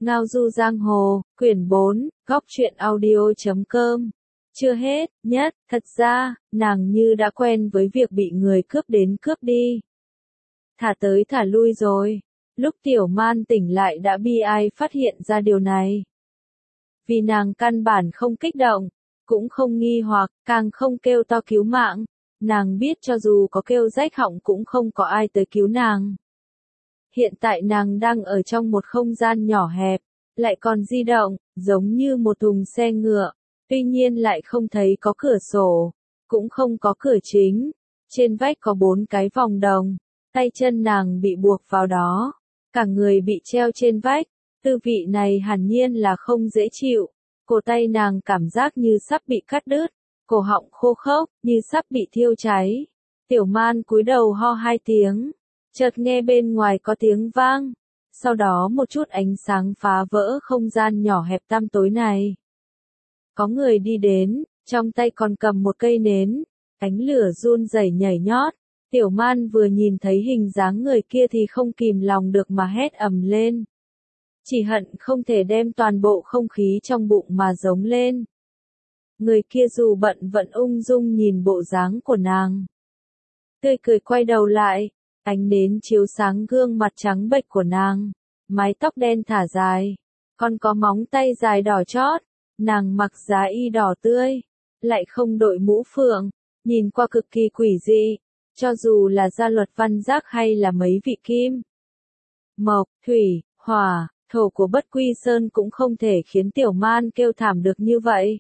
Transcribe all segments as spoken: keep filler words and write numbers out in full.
Ngao du giang hồ, quyển bốn, góc truyện audio chấm com. Chưa hết, nhất, thật ra, nàng như đã quen với việc bị người cướp đến cướp đi. Thả tới thả lui rồi. Lúc Tiểu Man tỉnh lại đã bi ai phát hiện ra điều này. Vì nàng căn bản không kích động, cũng không nghi hoặc, càng không kêu to cứu mạng. Nàng biết cho dù có kêu rách họng cũng không có ai tới cứu nàng. Hiện tại nàng đang ở trong một không gian nhỏ hẹp, lại còn di động, giống như một thùng xe ngựa, tuy nhiên lại không thấy có cửa sổ, cũng không có cửa chính. Trên vách có bốn cái vòng đồng, tay chân nàng bị buộc vào đó, cả người bị treo trên vách, tư vị này hẳn nhiên là không dễ chịu. Cổ tay nàng cảm giác như sắp bị cắt đứt, cổ họng khô khốc, như sắp bị thiêu cháy. Tiểu Man cúi đầu ho hai tiếng. Chợt nghe bên ngoài có tiếng vang, sau đó một chút ánh sáng phá vỡ không gian nhỏ hẹp tăm tối này. Có người đi đến, trong tay còn cầm một cây nến, ánh lửa run rẩy nhảy nhót. Tiểu Man vừa nhìn thấy hình dáng người kia thì không kìm lòng được mà hét ầm lên. Chỉ hận không thể đem toàn bộ không khí trong bụng mà giống lên. Người kia dù bận vẫn ung dung nhìn bộ dáng của nàng. Tươi cười quay đầu lại. Ánh nến chiếu sáng gương mặt trắng bệch của nàng, mái tóc đen thả dài, còn có móng tay dài đỏ chót, nàng mặc giá y đỏ tươi, lại không đội mũ phượng, nhìn qua cực kỳ quỷ dị, cho dù là gia luật văn giác hay là mấy vị kim. Mộc, thủy, hỏa, thổ của Bất Quy Sơn cũng không thể khiến Tiểu Man kêu thảm được như vậy.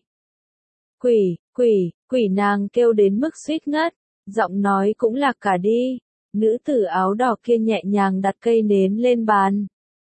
Quỷ, quỷ, quỷ nàng kêu đến mức suýt ngất, giọng nói cũng lạc cả đi. Nữ tử áo đỏ kia nhẹ nhàng đặt cây nến lên bàn.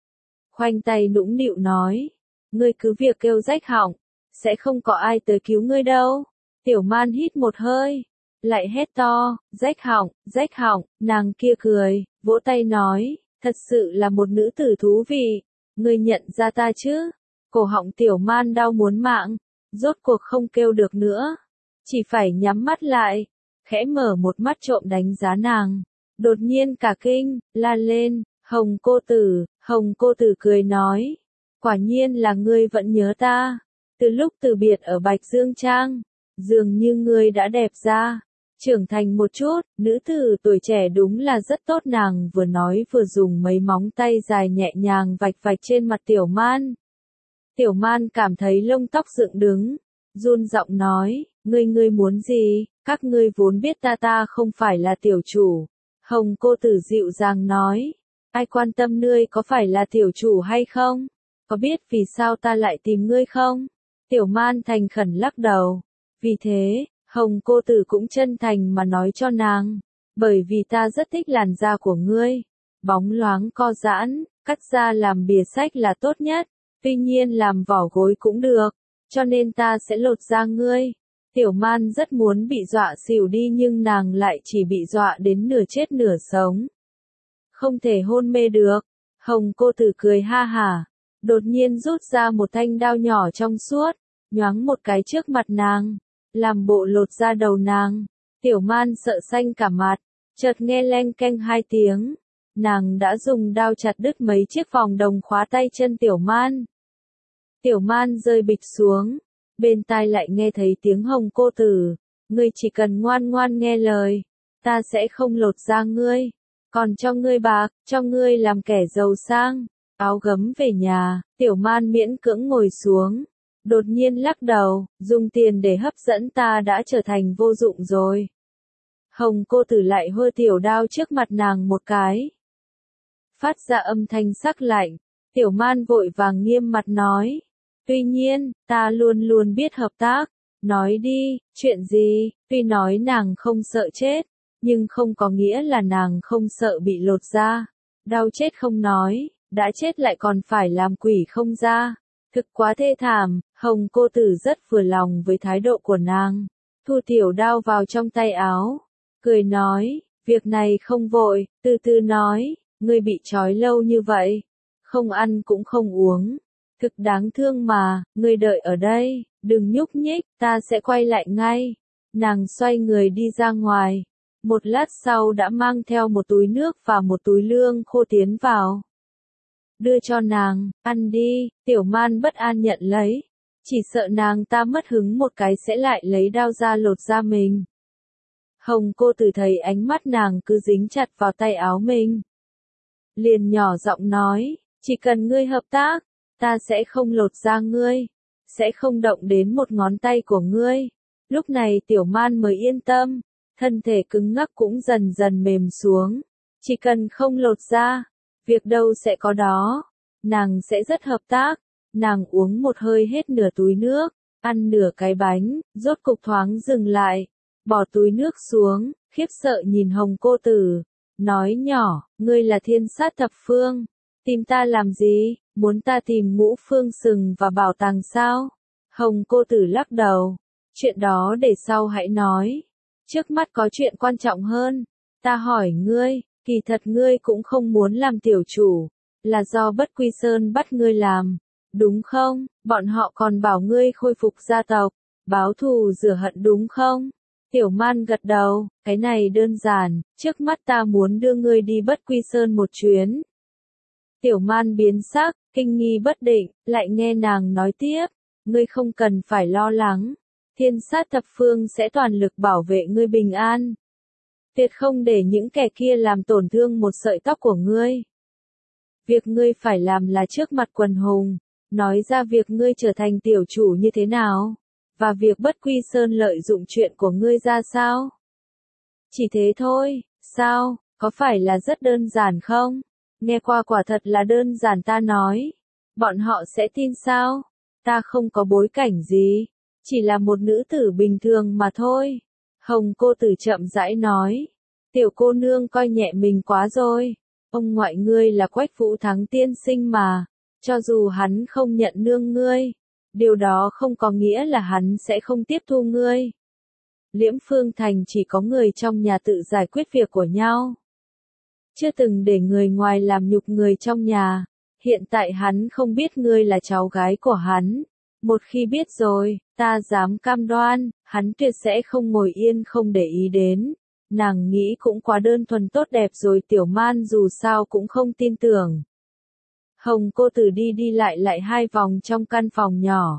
Khoanh tay nũng nịu nói. Ngươi cứ việc kêu rách họng, sẽ không có ai tới cứu ngươi đâu. Tiểu Man hít một hơi, lại hét to, rách họng, rách họng, nàng kia cười, vỗ tay nói, thật sự là một nữ tử thú vị. Ngươi nhận ra ta chứ? Cổ họng Tiểu Man đau muốn mạng, rốt cuộc không kêu được nữa. Chỉ phải nhắm mắt lại, khẽ mở một mắt trộm đánh giá nàng. Đột nhiên cả kinh, la lên, Hồng cô tử, Hồng cô tử cười nói. Quả nhiên là ngươi vẫn nhớ ta. Từ lúc từ biệt ở Bạch Dương Trang, dường như ngươi đã đẹp ra, trưởng thành một chút, nữ tử tuổi trẻ đúng là rất tốt. Nàng vừa nói vừa dùng mấy móng tay dài nhẹ nhàng vạch vạch trên mặt Tiểu Man. Tiểu Man cảm thấy lông tóc dựng đứng, run giọng nói, ngươi ngươi muốn gì, các ngươi vốn biết ta ta không phải là tiểu chủ. Hồng cô tử dịu dàng nói, ai quan tâm ngươi có phải là tiểu chủ hay không? Có biết vì sao ta lại tìm ngươi không? Tiểu Man thành khẩn lắc đầu. Vì thế, Hồng cô tử cũng chân thành mà nói cho nàng, bởi vì ta rất thích làn da của ngươi, bóng loáng co giãn, cắt ra làm bìa sách là tốt nhất, tuy nhiên làm vỏ gối cũng được, cho nên ta sẽ lột da ngươi. Tiểu Man rất muốn bị dọa xỉu đi nhưng nàng lại chỉ bị dọa đến nửa chết nửa sống. Không thể hôn mê được. Hồng cô tử cười ha hả, đột nhiên rút ra một thanh đao nhỏ trong suốt, nhoáng một cái trước mặt nàng, làm bộ lột da đầu nàng. Tiểu Man sợ xanh cả mặt, chợt nghe leng keng hai tiếng. Nàng đã dùng đao chặt đứt mấy chiếc vòng đồng khóa tay chân Tiểu Man. Tiểu Man rơi bịch xuống. Bên tai lại nghe thấy tiếng Hồng cô tử, ngươi chỉ cần ngoan ngoan nghe lời, ta sẽ không lột da ngươi, còn cho ngươi bạc, cho ngươi làm kẻ giàu sang, áo gấm về nhà. Tiểu Man miễn cưỡng ngồi xuống, đột nhiên lắc đầu, dùng tiền để hấp dẫn ta đã trở thành vô dụng rồi. Hồng cô tử lại hơ tiểu đao trước mặt nàng một cái, phát ra âm thanh sắc lạnh. Tiểu Man vội vàng nghiêm mặt nói. Tuy nhiên, ta luôn luôn biết hợp tác. Nói đi, chuyện gì? Tuy nói nàng không sợ chết, nhưng không có nghĩa là nàng không sợ bị lột da. Đau chết không nói, đã chết lại còn phải làm quỷ không da. Thực quá thê thảm. Hồng cô tử rất vừa lòng với thái độ của nàng. Thu tiểu đao vào trong tay áo, cười nói, việc này không vội, từ từ nói, ngươi bị trói lâu như vậy, không ăn cũng không uống. Thực đáng thương mà, ngươi đợi ở đây, đừng nhúc nhích, ta sẽ quay lại ngay. Nàng xoay người đi ra ngoài, một lát sau đã mang theo một túi nước và một túi lương khô tiến vào. đưa cho nàng, ăn đi, Tiểu Man bất an nhận lấy. Chỉ sợ nàng ta mất hứng một cái sẽ lại lấy đao ra lột da mình. Hồng cô tử thấy ánh mắt nàng cứ dính chặt vào tay áo mình. Liền nhỏ giọng nói, chỉ cần ngươi hợp tác, ta sẽ không lột da ngươi, sẽ không động đến một ngón tay của ngươi. Lúc này Tiểu Man mới yên tâm, thân thể cứng ngắc cũng dần dần mềm xuống. Chỉ cần không lột da, việc đâu sẽ có đó. Nàng sẽ rất hợp tác. Nàng uống một hơi hết nửa túi nước, ăn nửa cái bánh, rốt cục thoáng dừng lại, bỏ túi nước xuống, khiếp sợ nhìn Hồng cô tử, nói nhỏ, ngươi là Thiên Sát Thập Phương, tìm ta làm gì, muốn ta tìm Ngũ Phương Sừng và bảo tàng sao? Hồng cô tử lắc đầu, chuyện đó để sau hãy nói, trước mắt có chuyện quan trọng hơn, ta hỏi ngươi, kỳ thật ngươi cũng không muốn làm tiểu chủ, là do Bất Quy Sơn bắt ngươi làm. Đúng không, bọn họ còn bảo ngươi khôi phục gia tộc, báo thù rửa hận đúng không? Tiểu Man gật đầu, cái này đơn giản, trước mắt ta muốn đưa ngươi đi Bất Quy Sơn một chuyến. Tiểu Man biến sắc, kinh nghi bất định, lại nghe nàng nói tiếp, ngươi không cần phải lo lắng, Thiên Sát Thập Phương sẽ toàn lực bảo vệ ngươi bình an. Tuyệt không để những kẻ kia làm tổn thương một sợi tóc của ngươi. Việc ngươi phải làm là trước mặt quần hùng, nói ra việc ngươi trở thành tiểu chủ như thế nào, và việc Bất Quy Sơn lợi dụng chuyện của ngươi ra sao. Chỉ thế thôi, sao, có phải là rất đơn giản không? Nghe qua quả thật là đơn giản ta nói. Bọn họ sẽ tin sao? Ta không có bối cảnh gì, chỉ là một nữ tử bình thường mà thôi. Hồng cô tử chậm rãi nói, tiểu cô nương coi nhẹ mình quá rồi. Ông ngoại ngươi là Quách Vũ Thắng tiên sinh mà. Cho dù hắn không nhận nương ngươi, điều đó không có nghĩa là hắn sẽ không tiếp thu ngươi. Liễm Phương Thành chỉ có người trong nhà tự giải quyết việc của nhau. Chưa từng để người ngoài làm nhục người trong nhà. Hiện tại hắn không biết ngươi là cháu gái của hắn. Một khi biết rồi, ta dám cam đoan, hắn tuyệt sẽ không ngồi yên không để ý đến. Nàng nghĩ cũng quá đơn thuần tốt đẹp rồi. Tiểu Man dù sao cũng không tin tưởng. Hồng cô tử đi đi lại lại hai vòng trong căn phòng nhỏ.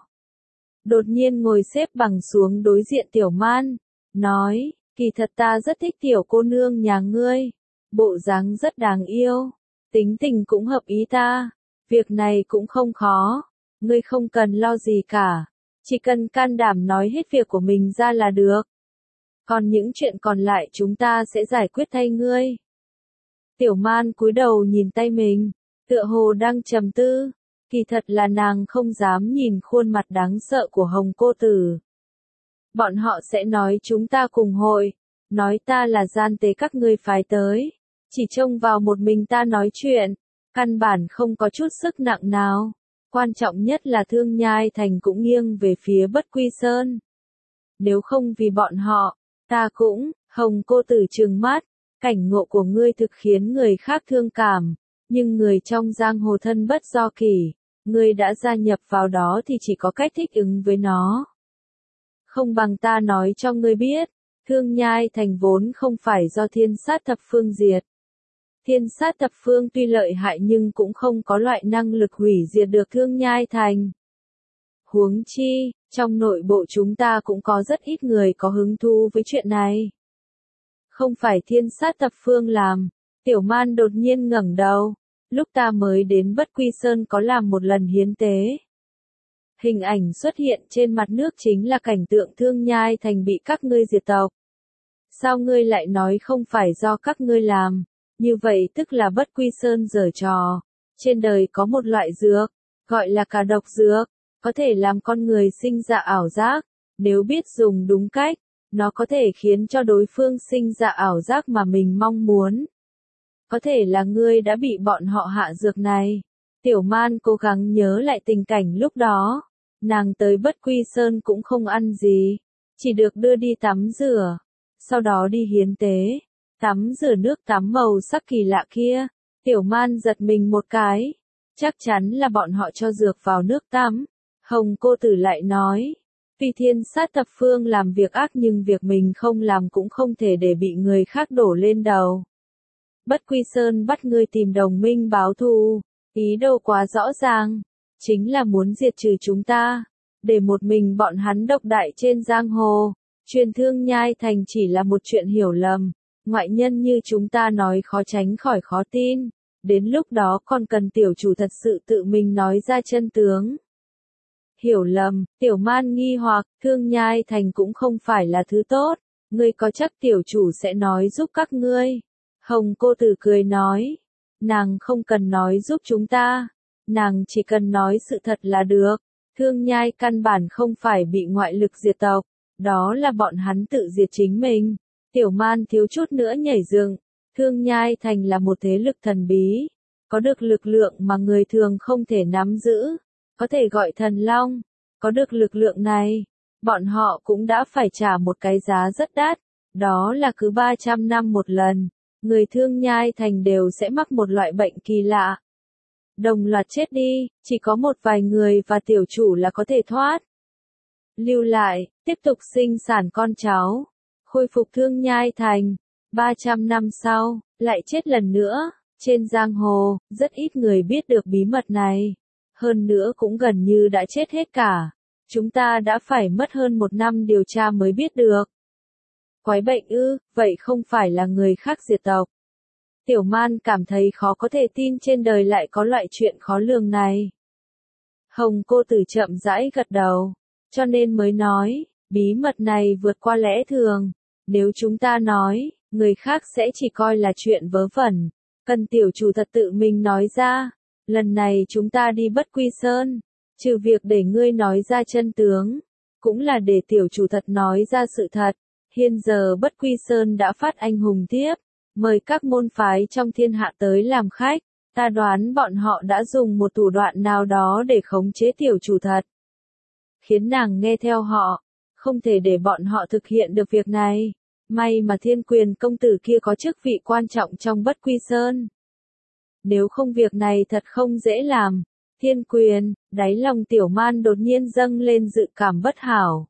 Đột nhiên ngồi xếp bằng xuống đối diện Tiểu Man, nói, kỳ thật ta rất thích tiểu cô nương nhà ngươi, bộ dáng rất đáng yêu, tính tình cũng hợp ý ta, việc này cũng không khó, ngươi không cần lo gì cả, chỉ cần can đảm nói hết việc của mình ra là được. Còn những chuyện còn lại chúng ta sẽ giải quyết thay ngươi. Tiểu Man cúi đầu nhìn tay mình. Tựa hồ đang trầm tư, kỳ thật là nàng không dám nhìn khuôn mặt đáng sợ của Hồng cô tử. Bọn họ sẽ nói chúng ta cùng hội, nói ta là gian tế các ngươi phái tới, chỉ trông vào một mình ta nói chuyện, căn bản không có chút sức nặng nào. Quan trọng nhất là Thương Nhai Thành cũng nghiêng về phía Bất Quy Sơn. Nếu không vì bọn họ, ta cũng, Hồng cô tử trừng mắt, cảnh ngộ của ngươi thực khiến người khác thương cảm. Nhưng người trong giang hồ thân bất do kỷ, ngươi đã gia nhập vào đó thì chỉ có cách thích ứng với nó. Không bằng ta nói cho ngươi biết, Thương Nhai Thành vốn không phải do Thiên Sát Thập Phương diệt. Thiên Sát Thập Phương tuy lợi hại nhưng cũng không có loại năng lực hủy diệt được Thương Nhai Thành. Huống chi, trong nội bộ chúng ta cũng có rất ít người có hứng thú với chuyện này. Không phải Thiên Sát Thập Phương làm, Tiểu Man đột nhiên ngẩng đầu. Lúc ta mới đến Bất Quy Sơn có làm một lần hiến tế. Hình ảnh xuất hiện trên mặt nước chính là cảnh tượng Thương Nhai Thành bị các ngươi diệt tộc. Sao ngươi lại nói không phải do các ngươi làm? Như vậy tức là Bất Quy Sơn giở trò. Trên đời có một loại dược, gọi là cả độc dược, có thể làm con người sinh ra ảo giác. Nếu biết dùng đúng cách, nó có thể khiến cho đối phương sinh ra ảo giác mà mình mong muốn. Có thể là ngươi đã bị bọn họ hạ dược này. Tiểu Man cố gắng nhớ lại tình cảnh lúc đó. Nàng tới Bất Quy Sơn cũng không ăn gì. Chỉ được đưa đi tắm rửa. Sau đó đi hiến tế. Tắm rửa nước tắm màu sắc kỳ lạ kia. Tiểu Man giật mình một cái. Chắc chắn là bọn họ cho dược vào nước tắm. Hồng cô tử lại nói. Vì Thiên Sát Thập Phương làm việc ác nhưng việc mình không làm cũng không thể để bị người khác đổ lên đầu. Bất Quy Sơn bắt ngươi tìm đồng minh báo thù, Ý đồ quá rõ ràng, chính là muốn diệt trừ chúng ta, để một mình bọn hắn độc đại trên giang hồ. Truyền thương nhai thành chỉ là một chuyện hiểu lầm, ngoại nhân như chúng ta nói khó tránh khỏi khó tin, đến lúc đó còn cần tiểu chủ thật sự tự mình nói ra chân tướng. Hiểu lầm, tiểu man nghi hoặc, thương nhai thành cũng không phải là thứ tốt, ngươi có chắc tiểu chủ sẽ nói giúp các ngươi? Hồng cô tử cười nói, nàng không cần nói giúp chúng ta, nàng chỉ cần nói sự thật là được, thương nhai căn bản không phải bị ngoại lực diệt tộc, đó là bọn hắn tự diệt chính mình. Tiểu man thiếu chút nữa nhảy dựng, thương nhai thành là một thế lực thần bí, có được lực lượng mà người thường không thể nắm giữ, có thể gọi thần long, có được lực lượng này, bọn họ cũng đã phải trả một cái giá rất đắt, đó là cứ ba trăm năm một lần, người thương nhai thành đều sẽ mắc một loại bệnh kỳ lạ. Đồng loạt chết đi, chỉ có một vài người và tiểu chủ là có thể thoát. Lưu lại, tiếp tục sinh sản con cháu, khôi phục thương nhai thành. ba trăm năm sau, lại chết lần nữa, trên giang hồ, rất ít người biết được bí mật này. Hơn nữa cũng gần như đã chết hết cả. Chúng ta đã phải mất hơn một năm điều tra mới biết được. Quái bệnh ư, vậy không phải là người khác diệt tộc. Tiểu man cảm thấy khó có thể tin trên đời lại có loại chuyện khó lường này. Hồng cô tử chậm rãi gật đầu, cho nên mới nói, bí mật này vượt qua lẽ thường. Nếu chúng ta nói, người khác sẽ chỉ coi là chuyện vớ vẩn. Cần tiểu chủ thật tự mình nói ra. Lần này chúng ta đi Bất Quy Sơn, trừ việc để ngươi nói ra chân tướng, cũng là để tiểu chủ thật nói ra sự thật. Hiện giờ Bất Quy Sơn đã phát anh hùng thiếp, mời các môn phái trong thiên hạ tới làm khách. Ta đoán bọn họ đã dùng một thủ đoạn nào đó để khống chế tiểu chủ thật, khiến nàng nghe theo họ, không thể để bọn họ thực hiện được việc này. May mà Thiên Quyền công tử kia có chức vị quan trọng trong Bất Quy Sơn. Nếu không việc này thật không dễ làm. Thiên Quyền, đáy lòng tiểu man đột nhiên dâng lên dự cảm bất hảo.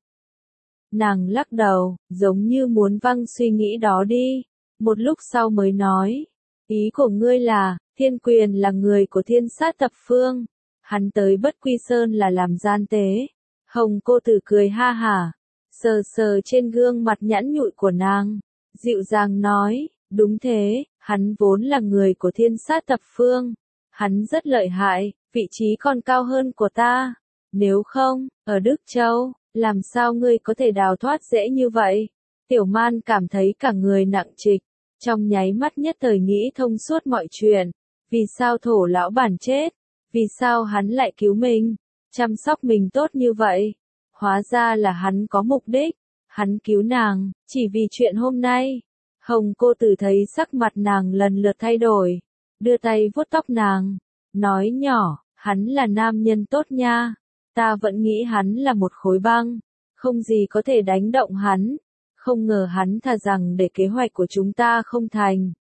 Nàng lắc đầu, giống như muốn văng suy nghĩ đó đi. Một lúc sau mới nói, ý của ngươi là, Thiên Quyền là người của Thiên Sát Thập Phương. Hắn tới Bất Quy Sơn là làm gian tế. Hồng cô tử cười ha hả, sờ sờ trên gương mặt nhẵn nhụi của nàng, dịu dàng nói, đúng thế, hắn vốn là người của Thiên Sát Thập Phương. Hắn rất lợi hại, vị trí còn cao hơn của ta. Nếu không, ở Đức Châu, làm sao ngươi có thể đào thoát dễ như vậy? Tiểu man cảm thấy cả người nặng trịch, trong nháy mắt nhất thời nghĩ thông suốt mọi chuyện. Vì sao thổ lão bản chết? Vì sao hắn lại cứu mình? Chăm sóc mình tốt như vậy? Hóa ra là hắn có mục đích. Hắn cứu nàng, chỉ vì chuyện hôm nay. Hồng cô tử thấy sắc mặt nàng lần lượt thay đổi, đưa tay vuốt tóc nàng, nói nhỏ, hắn là nam nhân tốt nha. Ta vẫn nghĩ hắn là một khối băng, không gì có thể đánh động hắn. Không ngờ hắn thà rằng để kế hoạch của chúng ta không thành,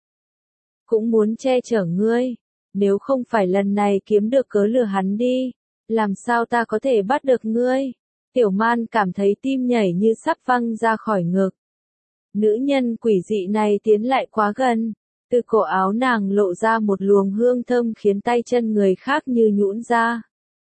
cũng muốn che chở ngươi. Nếu không phải lần này kiếm được cớ lừa hắn đi, làm sao ta có thể bắt được ngươi? Tiểu man cảm thấy tim nhảy như sắp văng ra khỏi ngực. Nữ nhân quỷ dị này tiến lại quá gần, từ cổ áo nàng lộ ra một luồng hương thơm khiến tay chân người khác như nhũn ra.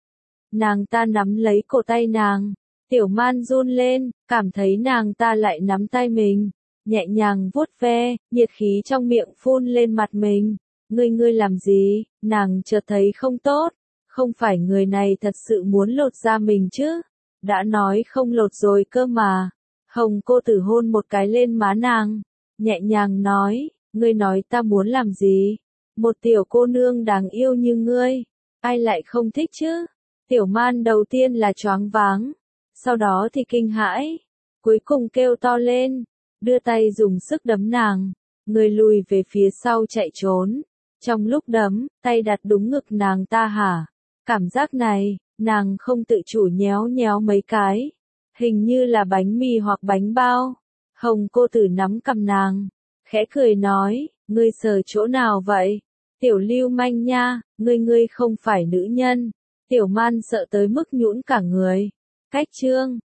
Nàng ta nắm lấy cổ tay nàng, tiểu man run lên, cảm thấy nàng ta lại nắm tay mình, nhẹ nhàng vuốt ve, nhiệt khí trong miệng phun lên mặt mình. Ngươi ngươi làm gì? Nàng chợt thấy không tốt, không phải người này thật sự muốn lột da mình chứ? Đã nói không lột rồi cơ mà. Hồng cô tử hôn một cái lên má nàng, nhẹ nhàng nói, ngươi nói ta muốn làm gì? Một tiểu cô nương đáng yêu như ngươi, ai lại không thích chứ? Tiểu man đầu tiên là choáng váng, sau đó thì kinh hãi, cuối cùng kêu to lên, đưa tay dùng sức đấm nàng, người lùi về phía sau chạy trốn. Trong lúc đấm, tay đặt đúng ngực nàng ta hả? Cảm giác này, nàng không tự chủ nhéo nhéo mấy cái. Hình như là bánh mì hoặc bánh bao. Hồng cô tử nắm cầm nàng, khẽ cười nói, ngươi sờ chỗ nào vậy? Tiểu lưu manh nha, ngươi ngươi không phải nữ nhân. Tiểu man sợ tới mức nhũn cả người. Cách chương